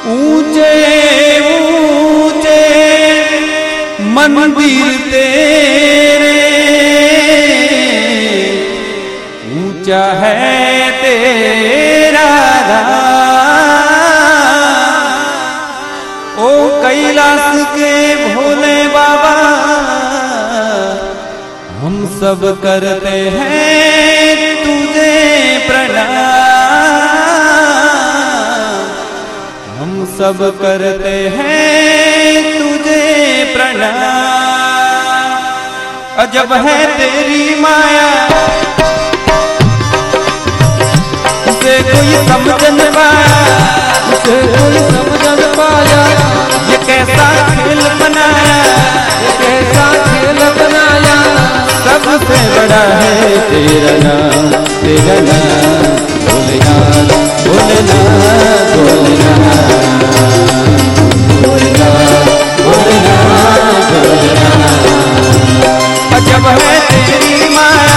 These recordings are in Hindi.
ऊंचे ऊंचे मंदिर तेरे, ऊंचा है तेरा ओ कैलाश के भोले बाबा, हम सब करते हैं तुझे प्रणाम, हम सब करते हैं तुझे प्रणाम। अजब है तेरी माया, उसे कोई समझ न पाया, उसे कोई समझ न पाया। ये कैसा खेल बनाया, ये कैसा खेल बनाया। सबसे बड़ा है तेरा नाम, तेरा नाम भोलेनाथ, भोलेनाथ, भोलेनाथ, भोलेनाथ, भोलेनाथ, भोलेनाथ। अजब है तेरी माया,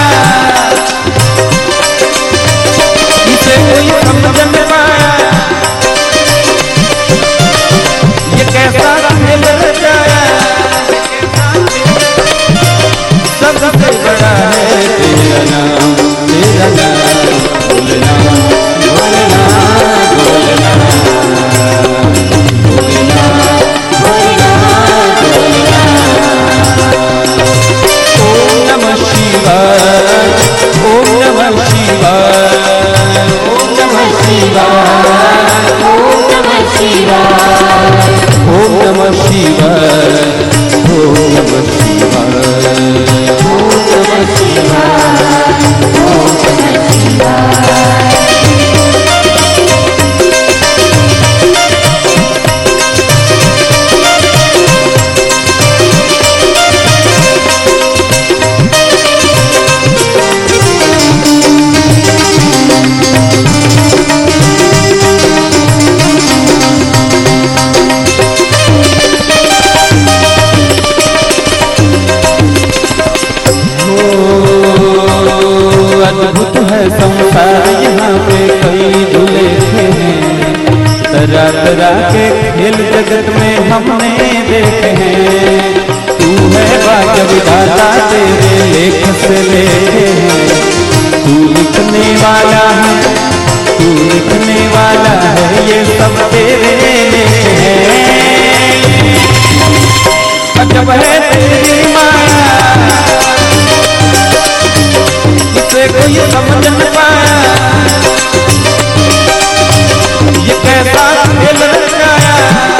इसे कोई समझ न पाया। ये कैसा खेल रचाया, सबसे बड़ा है तेरा नाम, तेरा नाम भोलेनाथ, भोलेनाथ, भोलेनाथ, भोलेनाथ, भोलेनाथ, भोलेनाथ। ओम नमः शिवाय, ओम नमः शिवाय, ओम नमः शिवाय, ओम नमः शिवाय, ओम नमः शिवाय, ओम नमः शिवाय, ओम नमः शिवाय, ओम नमः शिवाय। अद्भुत है संसार, यहाँ पे कई झूले हैं, तरह तरह के खेल जगत में हमने देखे हैं। तू है भाग्य विधाता, तेरे लेख से लेखे हैं। तू लिखने वाला है, तू लिखने वाला है, ये सब तेरे लेख हैं। अजब है तेरी माया, इसे कोई समझ न पाया। ये कैसा खेल रचाया,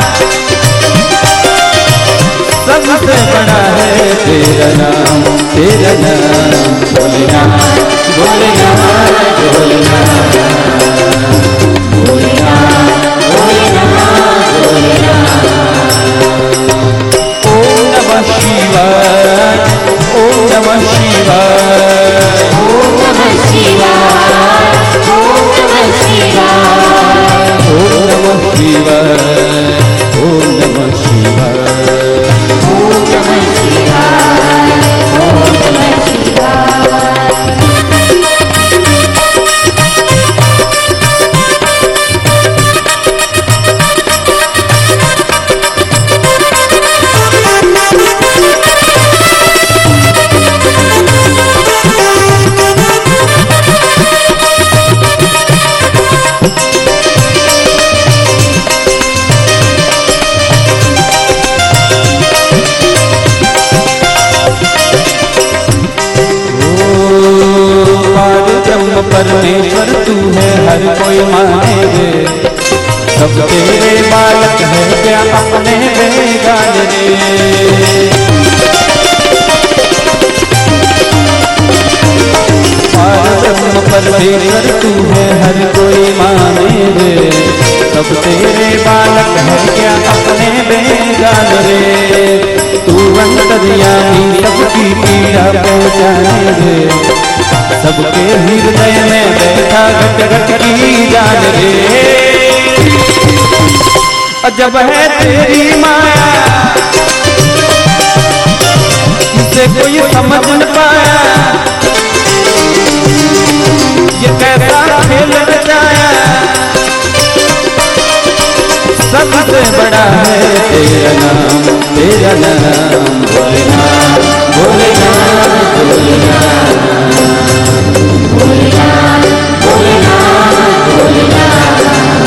सबसे बड़ा है तेरा नाम, तेरा नाम भोलेनाथ, भोलेनाथ, भोलेनाथ, भोलेनाथ, भोलेनाथ, भोलेनाथ। ओम नमः शिवाय, ओम नमः शिवाय, ओम नमः शिवाय, ओम नमः शिवाय, ओम नमः शिवाय, ओम नमः शिवाय, ओम नमः शिवाय, ओम नमः शिवाय। परमेश्वर तू है, हर कोई माने रे, सब तेरे बालक है, क्या अपने बेगान रे। परमेश्वर तू है, हर कोई माने रे, सब तेरे बालक है, क्या अपने बेगान रे। तू अंतर्यामी, सबकी पीड़ा पहुँचाने रे, सबके हृदय में बैठा घट घट की जान रे। अजब है तेरी माया, इसे कोई समझ न पाया। ये कैसा खेल रचाया, सबसे बड़ा है तेरा नाम भोलेनाथ भोलेनाथ भोलेनाथ भोलेनाथ भोलेनाथ भोलेनाथ।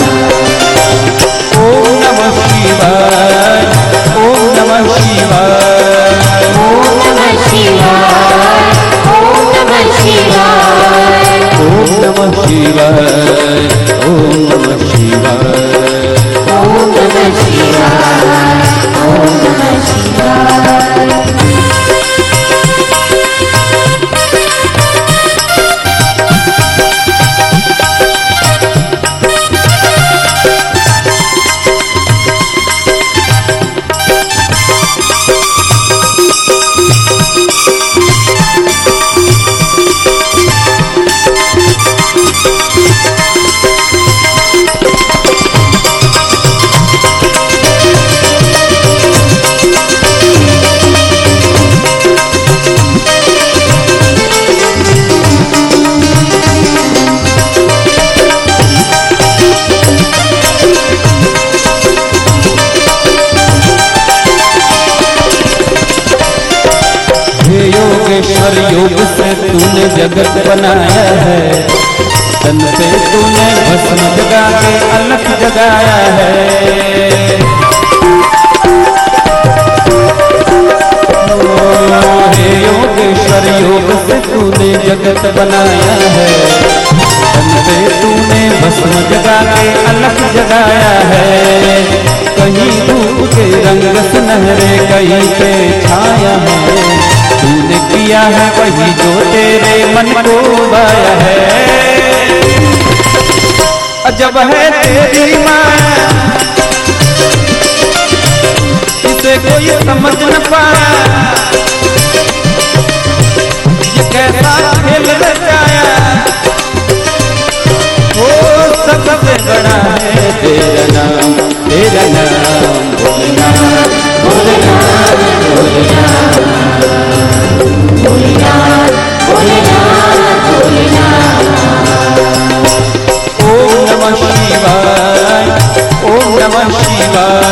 ओम नमः शिवाय ओम नमः शिवाय ओम नमः शिवाय ओम नमः शिवाय ओम नमः शिवाय ओम नमः शिवाय ओम नमः शिवाय ओम नमः शिवाय। योगेश्वर योग से तूने जगत बनाया है, तन पे तूने भस्म जगा के अलख जगाया है। हे योगेश्वर योग से तूने जगत बनाया है, तन पे तूने भस्म जगा के अलख जगाया है। कहीं धूप के रंग सुनहरे कहीं पे छाया है, तूने किया है वही जो तेरे मन को भाया है। अजब है तेरी माया, इसे कोई समझ न पाया, ये कैसा खेल रचाया। ओ सबसे बड़ा है तेरा नाम भोलेनाथ भोलेनाथ भोलेनाथ भोलेनाथ भोलेनाथ भोलेनाथ। ओम नमः शिवाय ओम नमः शिवाय